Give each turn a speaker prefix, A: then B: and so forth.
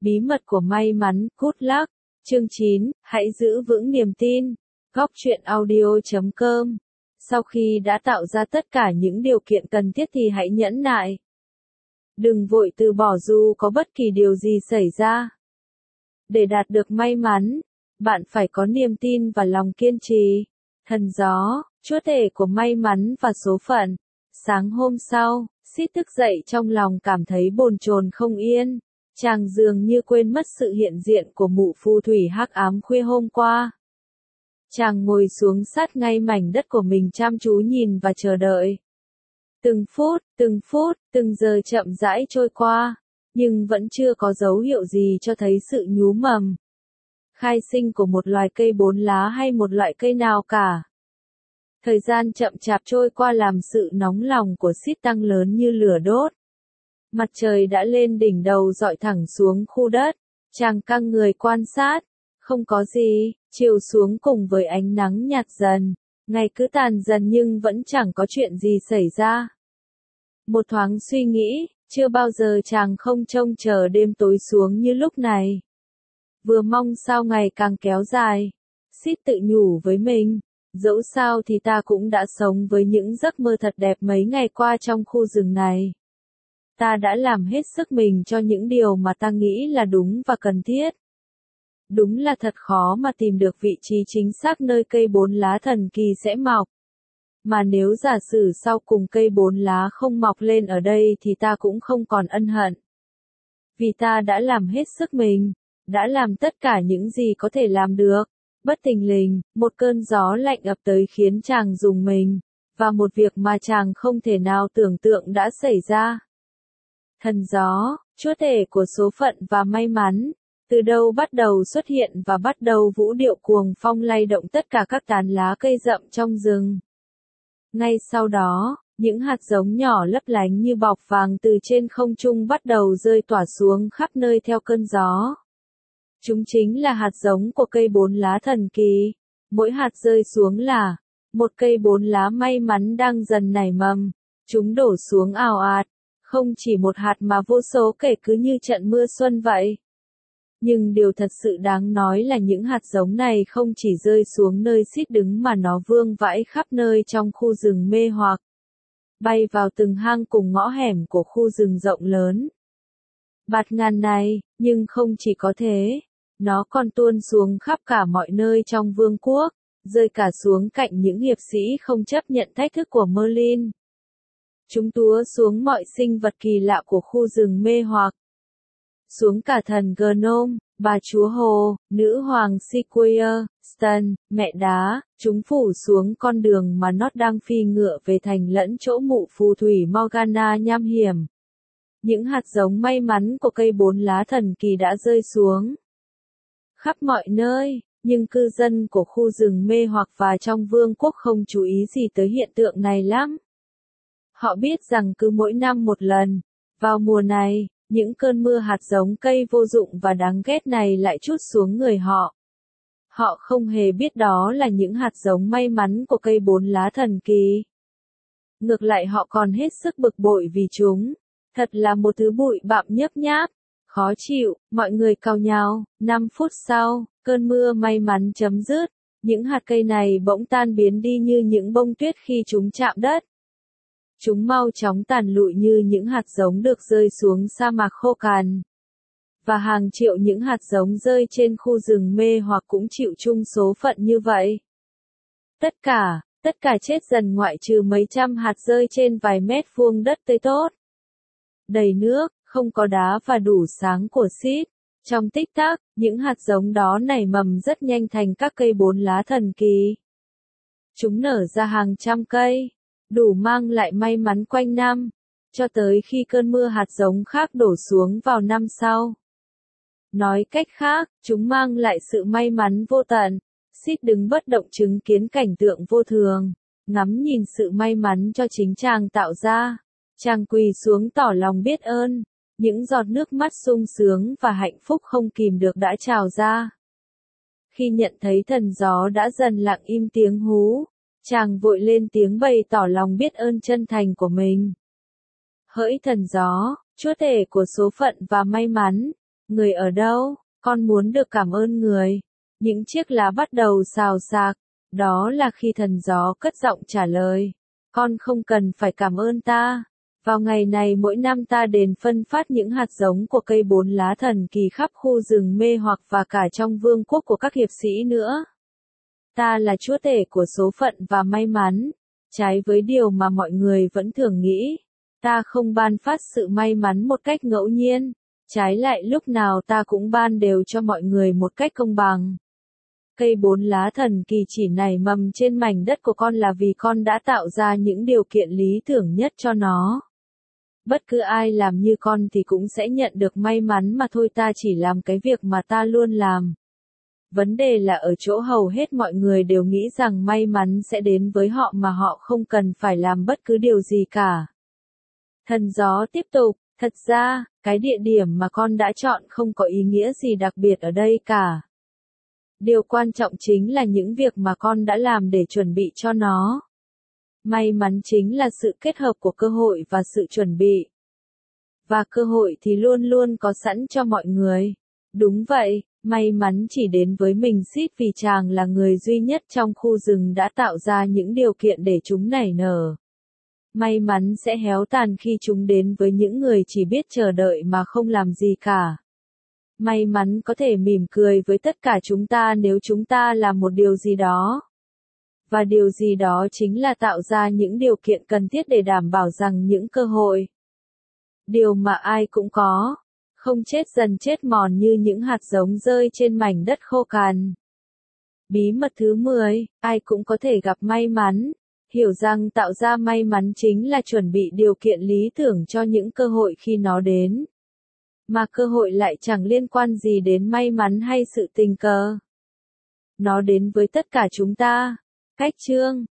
A: Bí mật của may mắn, good luck. Chương 9, hãy giữ vững niềm tin. Góc truyện audio.com. Sau khi đã tạo ra tất cả những điều kiện cần thiết thì hãy nhẫn nại. Đừng vội từ bỏ dù có bất kỳ điều gì xảy ra. Để đạt được may mắn, bạn phải có niềm tin và lòng kiên trì. Thần gió, chúa tể của may mắn và số phận. Sáng hôm sau, Sid thức dậy trong lòng cảm thấy bồn chồn không yên. Chàng dường như quên mất sự hiện diện của mụ phù thủy hắc ám khuya hôm qua. Chàng ngồi xuống sát ngay mảnh đất của mình chăm chú nhìn và chờ đợi. Từng phút, từng giờ chậm rãi trôi qua, nhưng vẫn chưa có dấu hiệu gì cho thấy sự nhú mầm, khai sinh của một loài cây bốn lá hay một loại cây nào cả. Thời gian chậm chạp trôi qua làm sự nóng lòng của Sid tăng lớn như lửa đốt. Mặt trời đã lên đỉnh đầu dọi thẳng xuống khu đất, chàng căng người quan sát, không có gì, chiều xuống cùng với ánh nắng nhạt dần, ngày cứ tàn dần nhưng vẫn chẳng có chuyện gì xảy ra. Một thoáng suy nghĩ, chưa bao giờ chàng không trông chờ đêm tối xuống như lúc này. Vừa mong sao ngày càng kéo dài, Sid tự nhủ với mình, dẫu sao thì ta cũng đã sống với những giấc mơ thật đẹp mấy ngày qua trong khu rừng này. Ta đã làm hết sức mình cho những điều mà ta nghĩ là đúng và cần thiết. Đúng là thật khó mà tìm được vị trí chính xác nơi cây bốn lá thần kỳ sẽ mọc. Mà nếu giả sử sau cùng cây bốn lá không mọc lên ở đây thì ta cũng không còn ân hận. Vì ta đã làm hết sức mình, đã làm tất cả những gì có thể làm được. Bất thình lình, một cơn gió lạnh ập tới khiến chàng rùng mình, và một việc mà chàng không thể nào tưởng tượng đã xảy ra. Thần gió, chúa tể của số phận và may mắn, từ đâu bắt đầu xuất hiện và bắt đầu vũ điệu cuồng phong lay động tất cả các tán lá cây rậm trong rừng. Ngay sau đó, những hạt giống nhỏ lấp lánh như bọc vàng từ trên không trung bắt đầu rơi tỏa xuống khắp nơi theo cơn gió. Chúng chính là hạt giống của cây bốn lá thần kỳ. Mỗi hạt rơi xuống là một cây bốn lá may mắn đang dần nảy mầm. Chúng đổ xuống ào ạt, không chỉ một hạt mà vô số kể cứ như trận mưa xuân vậy. Nhưng điều thật sự đáng nói là những hạt giống này không chỉ rơi xuống nơi Sid đứng mà nó vương vãi khắp nơi trong khu rừng mê hoặc. Bay vào từng hang cùng ngõ hẻm của khu rừng rộng lớn. Bạt ngàn này, nhưng không chỉ có thế. Nó còn tuôn xuống khắp cả mọi nơi trong vương quốc, rơi cả xuống cạnh những hiệp sĩ không chấp nhận thách thức của Merlin. Chúng túa xuống mọi sinh vật kỳ lạ của khu rừng mê hoặc. Xuống cả thần Gnome, bà chúa hồ, nữ hoàng Sequoia, Stan, mẹ đá, chúng phủ xuống con đường mà nó đang phi ngựa về thành lẫn chỗ mụ phù thủy Morgana nham hiểm. Những hạt giống may mắn của cây bốn lá thần kỳ đã rơi xuống khắp mọi nơi, nhưng cư dân của khu rừng mê hoặc và trong vương quốc không chú ý gì tới hiện tượng này lắm. Họ biết rằng cứ mỗi năm một lần, vào mùa này, những cơn mưa hạt giống cây vô dụng và đáng ghét này lại trút xuống người họ. Họ không hề biết đó là những hạt giống may mắn của cây bốn lá thần kỳ. Ngược lại họ còn hết sức bực bội vì chúng. Thật là một thứ bụi bặm nhớp nháp, khó chịu, mọi người cau nháo. 5 phút sau, cơn mưa may mắn chấm dứt. Những hạt cây này bỗng tan biến đi như những bông tuyết khi chúng chạm đất. Chúng mau chóng tàn lụi như những hạt giống được rơi xuống sa mạc khô cằn. Và hàng triệu những hạt giống rơi trên khu rừng mê hoặc cũng chịu chung số phận như vậy. Tất cả chết dần ngoại trừ mấy trăm hạt rơi trên vài mét vuông đất tươi tốt. Đầy nước, không có đá và đủ sáng của Sid. Trong tích tắc, những hạt giống đó nảy mầm rất nhanh thành các cây bốn lá thần kỳ. Chúng nở ra hàng trăm cây, đủ mang lại may mắn quanh năm, cho tới khi cơn mưa hạt giống khác đổ xuống vào năm sau. Nói cách khác, chúng mang lại sự may mắn vô tận. Sid đứng bất động chứng kiến cảnh tượng vô thường, ngắm nhìn sự may mắn cho chính chàng tạo ra. Chàng quỳ xuống tỏ lòng biết ơn, những giọt nước mắt sung sướng và hạnh phúc không kìm được đã trào ra. Khi nhận thấy thần gió đã dần lặng im tiếng hú, chàng vội lên tiếng bày tỏ lòng biết ơn chân thành của mình. Hỡi thần gió, chúa tể của số phận và may mắn, Người ở đâu? Con muốn được cảm ơn người. Những chiếc lá bắt đầu xào xạc. Đó là khi thần gió cất giọng trả lời. Con không cần phải cảm ơn ta. Vào ngày này mỗi năm ta đến phân phát những hạt giống của cây 4 lá thần kỳ khắp khu rừng mê hoặc và cả trong vương quốc của các hiệp sĩ nữa. Ta là chúa tể của số phận và may mắn. Trái với điều mà mọi người vẫn thường nghĩ, ta không ban phát sự may mắn một cách ngẫu nhiên. Trái lại lúc nào ta cũng ban đều cho mọi người một cách công bằng. Cây 4 lá thần kỳ chỉ nảy mầm trên mảnh đất của con là vì con đã tạo ra những điều kiện lý tưởng nhất cho nó. Bất cứ ai làm như con thì cũng sẽ nhận được may mắn mà thôi, ta chỉ làm cái việc mà ta luôn làm. Vấn đề là ở chỗ hầu hết mọi người đều nghĩ rằng may mắn sẽ đến với họ mà họ không cần phải làm bất cứ điều gì cả. Thần gió tiếp tục, thật ra, cái địa điểm mà con đã chọn không có ý nghĩa gì đặc biệt ở đây cả. Điều quan trọng chính là những việc mà con đã làm để chuẩn bị cho nó. May mắn chính là sự kết hợp của cơ hội và sự chuẩn bị. Và cơ hội thì luôn luôn có sẵn cho mọi người. Đúng vậy, may mắn chỉ đến với mình Sid vì chàng là người duy nhất trong khu rừng đã tạo ra những điều kiện để chúng nảy nở. May mắn sẽ héo tàn khi chúng đến với những người chỉ biết chờ đợi mà không làm gì cả. May mắn có thể mỉm cười với tất cả chúng ta nếu chúng ta làm một điều gì đó. Và điều gì đó chính là tạo ra những điều kiện cần thiết để đảm bảo rằng những cơ hội, điều mà ai cũng có, không chết dần chết mòn như những hạt giống rơi trên mảnh đất khô cằn. Bí mật thứ 10, ai cũng có thể gặp may mắn. Hiểu rằng tạo ra may mắn chính là chuẩn bị điều kiện lý tưởng cho những cơ hội khi nó đến. Mà cơ hội lại chẳng liên quan gì đến may mắn hay sự tình cờ. Nó đến với tất cả chúng ta. Cách chương